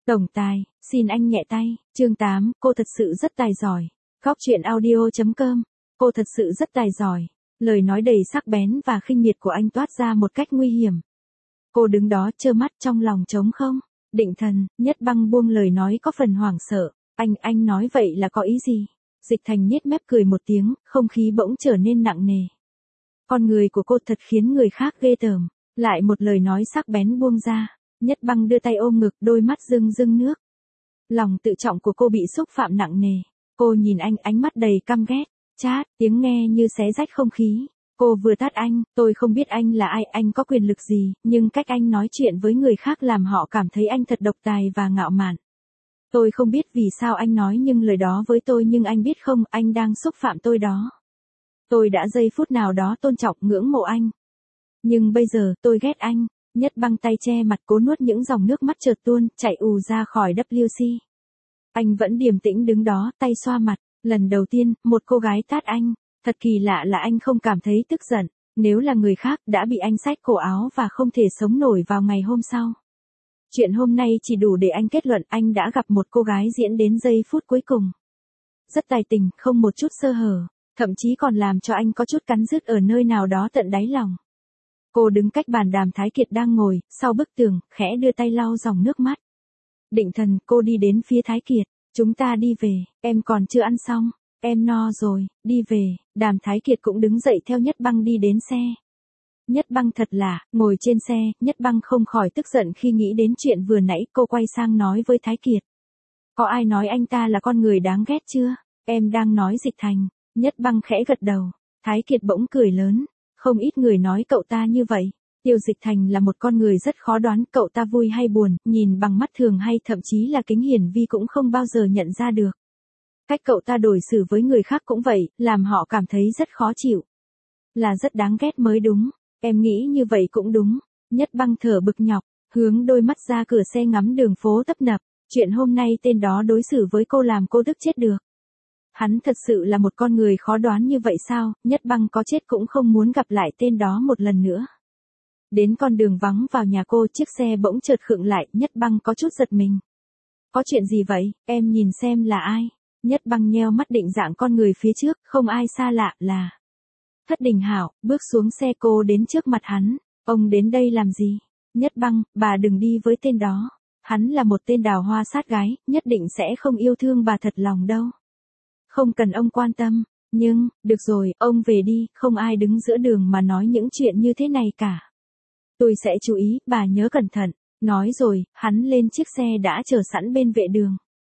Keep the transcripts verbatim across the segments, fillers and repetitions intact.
Tổng tài, xin anh nhẹ tay. Chương tám, cô thật sự rất tài giỏi. Góc truyện audio chấm com. Cô thật sự rất tài giỏi. Lời nói đầy sắc bén và khinh miệt của anh toát ra một cách nguy hiểm. Cô đứng đó trơ mắt trong lòng trống không. Định Thần, Nhất Băng buông lời nói có phần hoảng sợ. Anh, anh nói vậy là có ý gì? Dịch Thành nhếch mép cười một tiếng, không khí bỗng trở nên nặng nề. Con người của cô thật khiến người khác ghê tởm. Lại một lời nói sắc bén buông ra. Nhất Băng đưa tay ôm ngực, đôi mắt rưng rưng nước. Lòng tự trọng của cô bị xúc phạm nặng nề. Cô nhìn anh, ánh mắt đầy căm ghét. Chát, tiếng nghe như xé rách không khí. Cô vừa tát anh, tôi không biết anh là ai, anh có quyền lực gì, nhưng cách anh nói chuyện với người khác làm họ cảm thấy anh thật độc tài và ngạo mạn. Tôi không biết vì sao anh nói nhưng lời đó với tôi, nhưng anh biết không, anh đang xúc phạm tôi đó. Tôi đã giây phút nào đó tôn trọng, ngưỡng mộ anh. Nhưng bây giờ, tôi ghét anh. Nhất Băng tay che mặt, cố nuốt những dòng nước mắt chợt tuôn, chạy ù ra khỏi W C. Anh vẫn điềm tĩnh đứng đó, tay xoa mặt. Lần đầu tiên, một cô gái tát anh. Thật kỳ lạ là anh không cảm thấy tức giận. Nếu là người khác, đã bị anh xách cổ áo và không thể sống nổi vào ngày hôm sau. Chuyện hôm nay chỉ đủ để anh kết luận anh đã gặp một cô gái diễn đến giây phút cuối cùng. Rất tài tình, không một chút sơ hở. Thậm chí còn làm cho anh có chút cắn rứt ở nơi nào đó tận đáy lòng. Cô đứng cách bàn Đàm Thái Kiệt đang ngồi, sau bức tường, khẽ đưa tay lau dòng nước mắt. Định Thần, cô đi đến phía Thái Kiệt. Chúng ta đi về, em còn chưa ăn xong. Em no rồi, đi về. Đàm Thái Kiệt cũng đứng dậy theo Nhất Băng đi đến xe. Nhất Băng thật là, ngồi trên xe, Nhất Băng không khỏi tức giận khi nghĩ đến chuyện vừa nãy. Cô quay sang nói với Thái Kiệt. Có ai nói anh ta là con người đáng ghét chưa? Em đang nói Dịch Thành. Nhất Băng khẽ gật đầu. Thái Kiệt bỗng cười lớn. Không ít người nói cậu ta như vậy. Tiêu Dịch Thành là một con người rất khó đoán, cậu ta vui hay buồn, nhìn bằng mắt thường hay thậm chí là kính hiển vi cũng không bao giờ nhận ra được. Cách cậu ta đối xử với người khác cũng vậy, làm họ cảm thấy rất khó chịu. Là rất đáng ghét mới đúng, em nghĩ như vậy cũng đúng. Nhất Băng thở bực nhọc, hướng đôi mắt ra cửa xe ngắm đường phố tấp nập. Chuyện hôm nay tên đó đối xử với cô làm cô tức chết được. Hắn thật sự là một con người khó đoán như vậy sao? Nhất Băng có chết cũng không muốn gặp lại tên đó một lần nữa. Đến con đường vắng vào nhà cô, chiếc xe bỗng chợt khựng lại, Nhất Băng có chút giật mình. Có chuyện gì vậy, em nhìn xem là ai? Nhất Băng nheo mắt định dạng con người phía trước, không ai xa lạ, là Thất Đình Hảo. Bước xuống xe, cô đến trước mặt hắn. Ông đến đây làm gì? Nhất Băng, bà đừng đi với tên đó. Hắn là một tên đào hoa sát gái, nhất định sẽ không yêu thương bà thật lòng đâu. Không cần ông quan tâm. Nhưng, được rồi, ông về đi, không ai đứng giữa đường mà nói những chuyện như thế này cả. Tôi sẽ chú ý, bà nhớ cẩn thận. Nói rồi, hắn lên chiếc xe đã chờ sẵn bên vệ đường.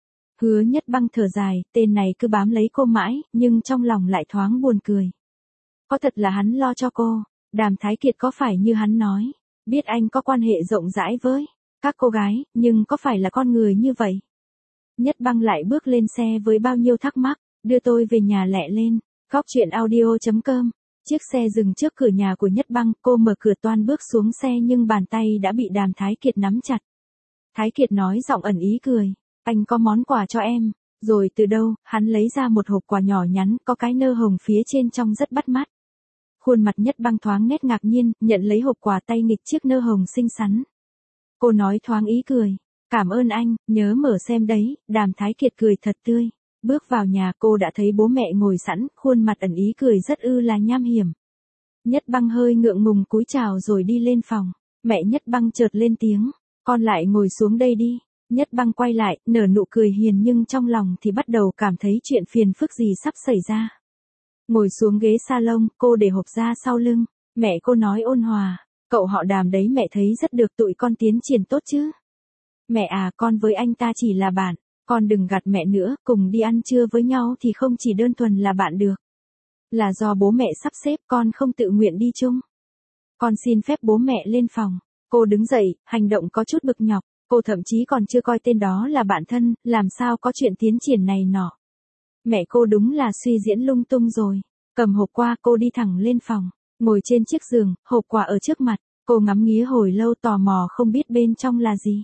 Hứa Nhất Băng thở dài, tên này cứ bám lấy cô mãi, nhưng trong lòng lại thoáng buồn cười. Có thật là hắn lo cho cô. Đàm Thái Kiệt có phải như hắn nói, biết anh có quan hệ rộng rãi với các cô gái, nhưng có phải là con người như vậy? Nhất Băng lại bước lên xe với bao nhiêu thắc mắc, đưa tôi về nhà lẹ lên. Góc truyện audio chấm com. Chiếc xe dừng trước cửa nhà của Nhất Băng, cô mở cửa toan bước xuống xe nhưng bàn tay đã bị Đàm Thái Kiệt nắm chặt. Thái Kiệt nói giọng ẩn ý cười, anh có món quà cho em. Rồi từ đâu, hắn lấy ra một hộp quà nhỏ nhắn, có cái nơ hồng phía trên trong rất bắt mắt. Khuôn mặt Nhất Băng thoáng nét ngạc nhiên, nhận lấy hộp quà, tay nghịch chiếc nơ hồng xinh xắn. Cô nói thoáng ý cười, cảm ơn anh, nhớ mở xem đấy. Đàm Thái Kiệt cười thật tươi. Bước vào nhà, cô đã thấy bố mẹ ngồi sẵn, khuôn mặt ẩn ý cười rất ư là nham hiểm. Nhất Băng hơi ngượng ngùng cúi chào rồi đi lên phòng. Mẹ Nhất Băng chợt lên tiếng, con lại ngồi xuống đây đi. Nhất Băng quay lại, nở nụ cười hiền nhưng trong lòng thì bắt đầu cảm thấy chuyện phiền phức gì sắp xảy ra. Ngồi xuống ghế salon, cô để hộp ra sau lưng. Mẹ cô nói ôn hòa, cậu họ Đàm đấy mẹ thấy rất được, tụi con tiến triển tốt chứ. Mẹ à, con với anh ta chỉ là bạn. Con đừng gạt mẹ nữa, cùng đi ăn trưa với nhau thì không chỉ đơn thuần là bạn được. Là do bố mẹ sắp xếp, con không tự nguyện đi chung. Con xin phép bố mẹ lên phòng. Cô đứng dậy, hành động có chút bực nhọc. Cô thậm chí còn chưa coi tên đó là bạn thân, làm sao có chuyện tiến triển này nọ. Mẹ cô đúng là suy diễn lung tung rồi. Cầm hộp qua, cô đi thẳng lên phòng. Ngồi trên chiếc giường, hộp quà ở trước mặt. Cô ngắm nghía hồi lâu, tò mò không biết bên trong là gì.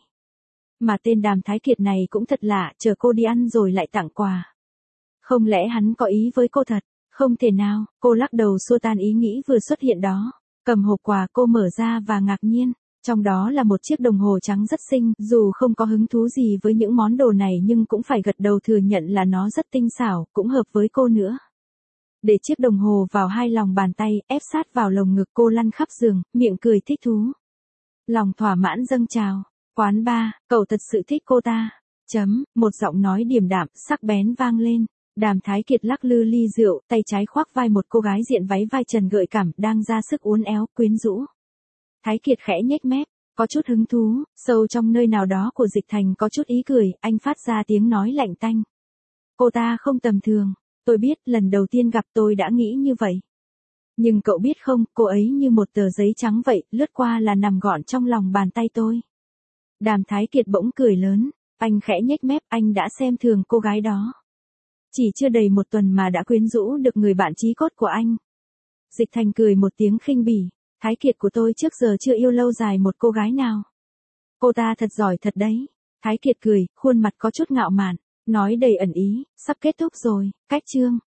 Mà tên Đàm Thái Kiệt này cũng thật lạ, chờ cô đi ăn rồi lại tặng quà. Không lẽ hắn có ý với cô thật? Không thể nào, cô lắc đầu xua tan ý nghĩ vừa xuất hiện đó. Cầm hộp quà cô mở ra và ngạc nhiên. Trong đó là một chiếc đồng hồ trắng rất xinh, dù không có hứng thú gì với những món đồ này nhưng cũng phải gật đầu thừa nhận là nó rất tinh xảo, cũng hợp với cô nữa. Để chiếc đồng hồ vào hai lòng bàn tay, ép sát vào lồng ngực, cô lăn khắp giường, miệng cười thích thú. Lòng thỏa mãn dâng trào. Quán bar, cậu thật sự thích cô ta. Chấm, một giọng nói điềm đạm, sắc bén vang lên. Đàm Thái Kiệt lắc lư ly rượu, tay trái khoác vai một cô gái diện váy vai trần gợi cảm, đang ra sức uốn éo, quyến rũ. Thái Kiệt khẽ nhếch mép, có chút hứng thú, sâu trong nơi nào đó của Dịch Thành có chút ý cười, anh phát ra tiếng nói lạnh tanh. Cô ta không tầm thường, tôi biết, lần đầu tiên gặp tôi đã nghĩ như vậy. Nhưng cậu biết không, cô ấy như một tờ giấy trắng vậy, lướt qua là nằm gọn trong lòng bàn tay tôi. Đàm Thái Kiệt bỗng cười lớn, anh khẽ nhếch mép, anh đã xem thường cô gái đó. Chỉ chưa đầy một tuần mà đã quyến rũ được người bạn chí cốt của anh. Dịch Thành cười một tiếng khinh bỉ, Thái Kiệt của tôi trước giờ chưa yêu lâu dài một cô gái nào. Cô ta thật giỏi thật đấy. Thái Kiệt cười, khuôn mặt có chút ngạo mạn, nói đầy ẩn ý, sắp kết thúc rồi, cách chương.